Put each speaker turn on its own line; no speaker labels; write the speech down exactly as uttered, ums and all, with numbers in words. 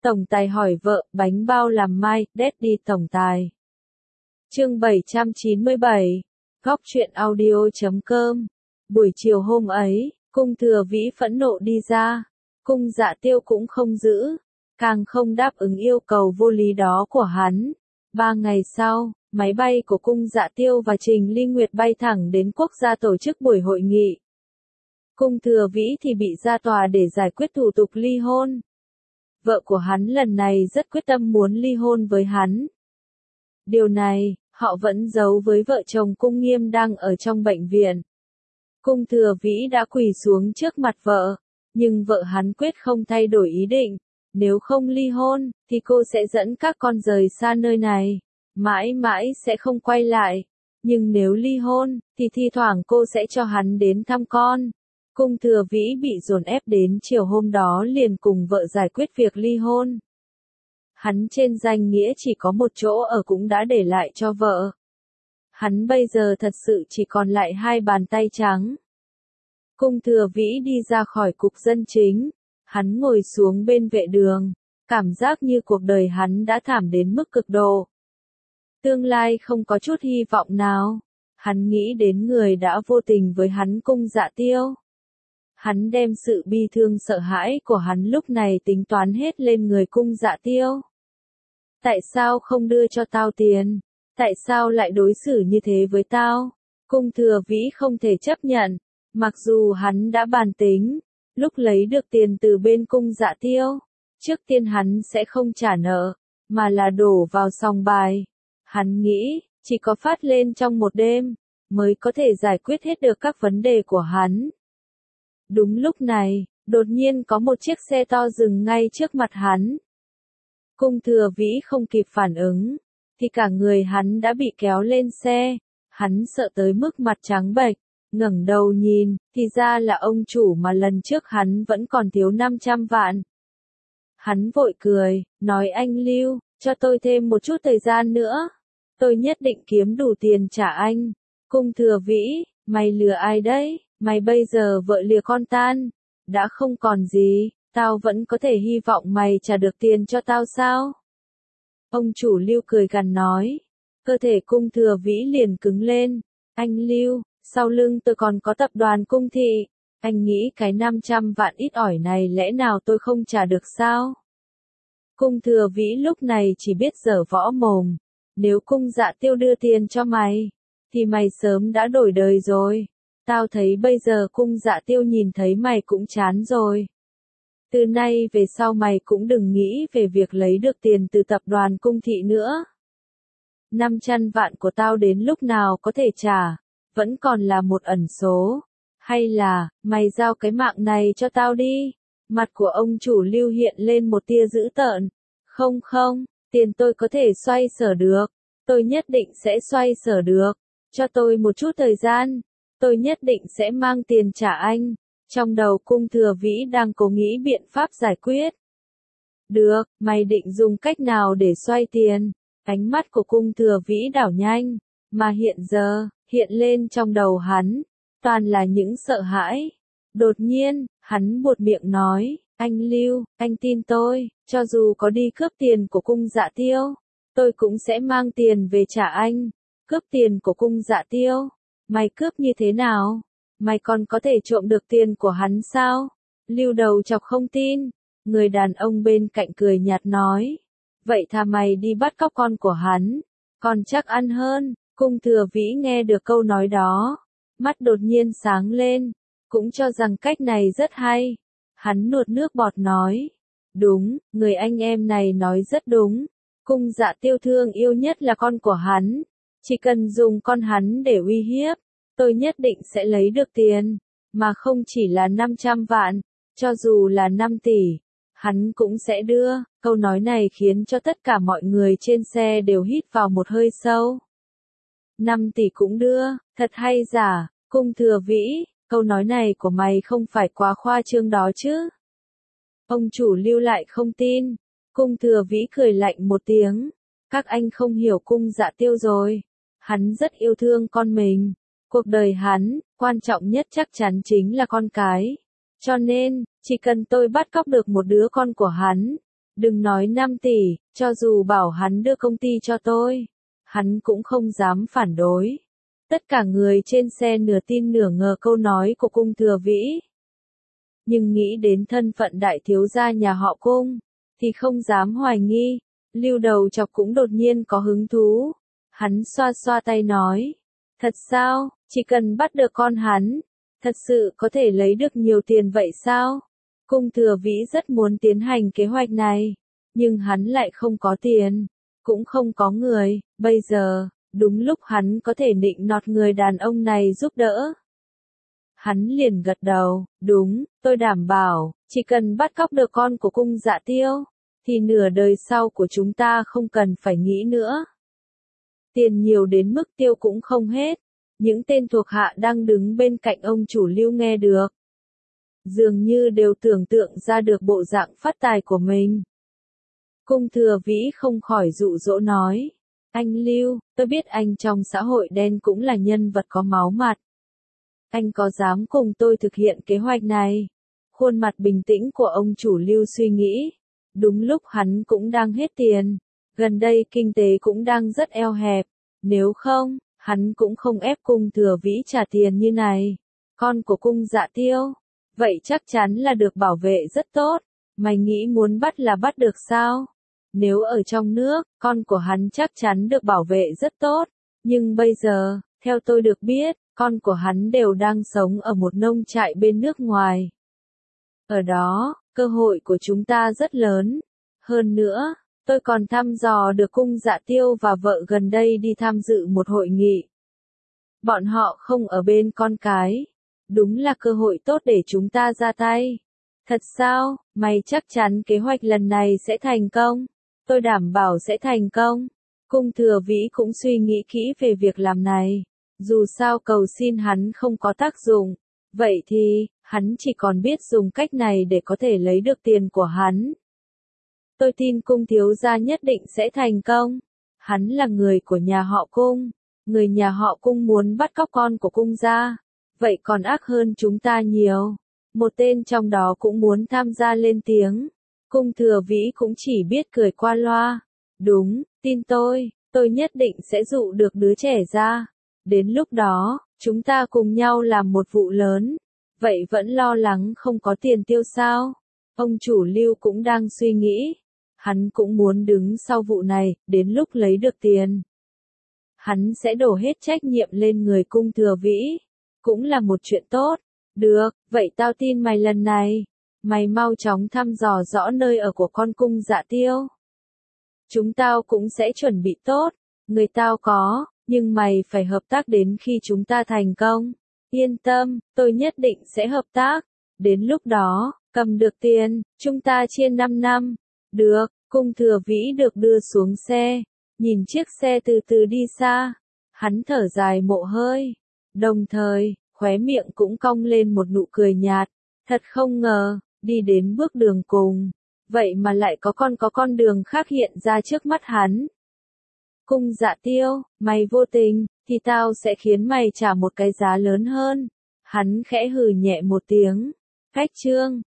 Tổng tài hỏi vợ, bánh bao làm mai, Daddy tổng tài. Chương bảy trăm chín mươi bảy, góc truyện audio chấm com. Buổi chiều hôm ấy, Cung Thừa Vĩ phẫn nộ đi ra. Cung Dạ Tiêu cũng không giữ, càng không đáp ứng yêu cầu vô lý đó của hắn. Ba ngày sau, máy bay của Cung Dạ Tiêu và Trình Ly Nguyệt bay thẳng đến quốc gia tổ chức buổi hội nghị. Cung Thừa Vĩ thì bị ra tòa để giải quyết thủ tục ly hôn. Vợ của hắn lần này rất quyết tâm muốn ly hôn với hắn. Điều này, họ vẫn giấu với vợ chồng Cung Nghiêm đang ở trong bệnh viện. Cung Thừa Vĩ đã quỳ xuống trước mặt vợ, nhưng vợ hắn quyết không thay đổi ý định. Nếu không ly hôn, thì cô sẽ dẫn các con rời xa nơi này, mãi mãi sẽ không quay lại. Nhưng nếu ly hôn, thì thi thoảng cô sẽ cho hắn đến thăm con. Cung Thừa Vĩ bị dồn ép đến chiều hôm đó liền cùng vợ giải quyết việc ly hôn. Hắn trên danh nghĩa chỉ có một chỗ ở cũng đã để lại cho vợ. Hắn bây giờ thật sự chỉ còn lại hai bàn tay trắng. Cung Thừa Vĩ đi ra khỏi cục dân chính. Hắn ngồi xuống bên vệ đường. Cảm giác như cuộc đời hắn đã thảm đến mức cực độ. Tương lai không có chút hy vọng nào. Hắn nghĩ đến người đã vô tình với hắn Cung Dạ Tiêu. Hắn đem sự bi thương sợ hãi của hắn lúc này tính toán hết lên người Cung Dạ Tiêu. Tại sao không đưa cho tao tiền? Tại sao lại đối xử như thế với tao? Cung Thừa Vĩ không thể chấp nhận. Mặc dù hắn đã bàn tính, lúc lấy được tiền từ bên Cung Dạ Tiêu, trước tiên hắn sẽ không trả nợ, mà là đổ vào sòng bài. Hắn nghĩ, chỉ có phát lên trong một đêm, mới có thể giải quyết hết được các vấn đề của hắn. Đúng lúc này, đột nhiên có một chiếc xe to dừng ngay trước mặt hắn. Cung Thừa Vĩ không kịp phản ứng, thì cả người hắn đã bị kéo lên xe. Hắn sợ tới mức mặt trắng bệch, ngẩng đầu nhìn, thì ra là ông chủ mà lần trước hắn vẫn còn thiếu năm trăm vạn. Hắn vội cười, nói anh Lưu, cho tôi thêm một chút thời gian nữa. Tôi nhất định kiếm đủ tiền trả anh. Cung Thừa Vĩ, mày lừa ai đấy? Mày bây giờ vợ lìa con tan, đã không còn gì, tao vẫn có thể hy vọng mày trả được tiền cho tao sao? Ông chủ Lưu cười gằn nói. Cơ thể Cung Thừa Vĩ liền cứng lên. Anh Lưu, sau lưng tôi còn có tập đoàn Cung Thị. Anh nghĩ cái năm trăm vạn ít ỏi này lẽ nào tôi không trả được sao? Cung Thừa Vĩ lúc này chỉ biết giở võ mồm. Nếu Cung Dạ Tiêu đưa tiền cho mày, thì mày sớm đã đổi đời rồi. Tao thấy bây giờ Cung Dạ Tiêu nhìn thấy mày cũng chán rồi. Từ nay về sau mày cũng đừng nghĩ về việc lấy được tiền từ tập đoàn Cung Thị nữa. năm trăm vạn của tao đến lúc nào có thể trả, vẫn còn là một ẩn số. Hay là, mày giao cái mạng này cho tao đi. Mặt của ông chủ Lưu hiện lên một tia dữ tợn. Không không, tiền tôi có thể xoay sở được. Tôi nhất định sẽ xoay sở được. Cho tôi một chút thời gian. Tôi nhất định sẽ mang tiền trả anh. Trong đầu Cung Thừa Vĩ đang cố nghĩ biện pháp giải quyết. Được, mày định dùng cách nào để xoay tiền? Ánh mắt của Cung Thừa Vĩ đảo nhanh, mà hiện giờ, hiện lên trong đầu hắn, toàn là những sợ hãi. Đột nhiên, hắn buột miệng nói, anh Lưu, anh tin tôi, cho dù có đi cướp tiền của Cung Dạ Tiêu, tôi cũng sẽ mang tiền về trả anh. Cướp tiền của Cung Dạ Tiêu? Mày cướp như thế nào? Mày còn có thể trộm được tiền của hắn sao? Lưu đầu chọc không tin. Người đàn ông bên cạnh cười nhạt nói. Vậy thà mày đi bắt cóc con của hắn. Còn chắc ăn hơn. Cung Thừa Vĩ nghe được câu nói đó. Mắt đột nhiên sáng lên. Cũng cho rằng cách này rất hay. Hắn nuốt nước bọt nói. Đúng, người anh em này nói rất đúng. Cung Dạ Tiêu thương yêu nhất là con của hắn. Chỉ cần dùng con hắn để uy hiếp, tôi nhất định sẽ lấy được tiền, mà không chỉ là năm trăm vạn, cho dù là năm tỷ, hắn cũng sẽ đưa. Câu nói này khiến cho tất cả mọi người trên xe đều hít vào một hơi sâu. năm tỷ cũng đưa, thật hay giả? Cung Thừa Vĩ, câu nói này của mày không phải quá khoa trương đó chứ? Ông chủ Lưu lại không tin. Cung Thừa Vĩ cười lạnh một tiếng. Các anh không hiểu Cung Dạ Tiêu rồi. Hắn rất yêu thương con mình. Cuộc đời hắn, quan trọng nhất chắc chắn chính là con cái. Cho nên, chỉ cần tôi bắt cóc được một đứa con của hắn, Đừng nói năm tỷ, cho dù bảo hắn đưa công ty cho tôi, hắn cũng không dám phản đối. Tất cả người trên xe nửa tin nửa ngờ câu nói của Cung Thừa Vĩ. Nhưng nghĩ đến thân phận đại thiếu gia nhà họ Cung, thì không dám hoài nghi. Lưu Đầu Chọc cũng đột nhiên có hứng thú. Hắn xoa xoa tay nói. Thật sao, chỉ cần bắt được con hắn, thật sự có thể lấy được nhiều tiền vậy sao? Cung Thừa Vĩ rất muốn tiến hành kế hoạch này, nhưng hắn lại không có tiền, cũng không có người, bây giờ, đúng lúc hắn có thể nịnh nọt người đàn ông này giúp đỡ. Hắn liền gật đầu, đúng, tôi đảm bảo, chỉ cần bắt cóc được con của Cung Dạ Tiêu, thì nửa đời sau của chúng ta không cần phải nghĩ nữa. Tiền nhiều đến mức tiêu cũng không hết, những tên thuộc hạ đang đứng bên cạnh ông chủ Lưu nghe được. Dường như đều tưởng tượng ra được bộ dạng phát tài của mình. Cung Thừa Vĩ không khỏi dụ dỗ nói, anh Lưu, tôi biết anh trong xã hội đen cũng là nhân vật có máu mặt. Anh có dám cùng tôi thực hiện kế hoạch này? Khuôn mặt bình tĩnh của ông chủ Lưu suy nghĩ. Đúng lúc hắn cũng đang hết tiền. Gần đây kinh tế cũng đang rất eo hẹp. Nếu không, hắn cũng không ép Cung Thừa Vĩ trả tiền như này. Con của Cung Dạ Tiêu, vậy chắc chắn là được bảo vệ rất tốt. Mày nghĩ muốn bắt là bắt được sao? Nếu ở trong nước, con của hắn chắc chắn được bảo vệ rất tốt. Nhưng bây giờ, theo tôi được biết, con của hắn đều đang sống ở một nông trại bên nước ngoài. Ở đó, cơ hội của chúng ta rất lớn. Hơn nữa, tôi còn thăm dò được Cung Dạ Tiêu và vợ gần đây đi tham dự một hội nghị. Bọn họ không ở bên con cái. Đúng là cơ hội tốt để chúng ta ra tay. Thật sao, mày chắc chắn kế hoạch lần này sẽ thành công? Tôi đảm bảo sẽ thành công. Cung Thừa Vĩ cũng suy nghĩ kỹ về việc làm này. Dù sao cầu xin hắn không có tác dụng. Vậy thì, hắn chỉ còn biết dùng cách này để có thể lấy được tiền của hắn. Tôi tin Cung thiếu gia nhất định sẽ thành công. Hắn là người của nhà họ Cung. Người nhà họ Cung muốn bắt cóc con của Cung gia. Vậy còn ác hơn chúng ta nhiều. Một tên trong đó cũng muốn tham gia lên tiếng. Cung Thừa Vĩ cũng chỉ biết cười qua loa. Đúng, tin tôi, tôi nhất định sẽ dụ được đứa trẻ ra. Đến lúc đó, chúng ta cùng nhau làm một vụ lớn. Vậy vẫn lo lắng không có tiền tiêu sao? Ông chủ Lưu cũng đang suy nghĩ. Hắn cũng muốn đứng sau vụ này, đến lúc lấy được tiền. Hắn sẽ đổ hết trách nhiệm lên người Cung Thừa Vĩ. Cũng là một chuyện tốt. Được, vậy tao tin mày lần này. Mày mau chóng thăm dò rõ nơi ở của con Cung Dạ Tiêu. Chúng tao cũng sẽ chuẩn bị tốt. Người tao có, nhưng mày phải hợp tác đến khi chúng ta thành công. Yên tâm, tôi nhất định sẽ hợp tác. Đến lúc đó, cầm được tiền, chúng ta chia năm năm. Được, Cung Thừa Vĩ được đưa xuống xe. Nhìn chiếc xe từ từ đi xa. Hắn thở dài mộ hơi. Đồng thời, khóe miệng cũng cong lên một nụ cười nhạt. Thật không ngờ, đi đến bước đường cùng. Vậy mà lại có con có con đường khác hiện ra trước mắt hắn. Cung Dạ Tiêu, mày vô tình, thì tao sẽ khiến mày trả một cái giá lớn hơn. Hắn khẽ hừ nhẹ một tiếng. Cách chương.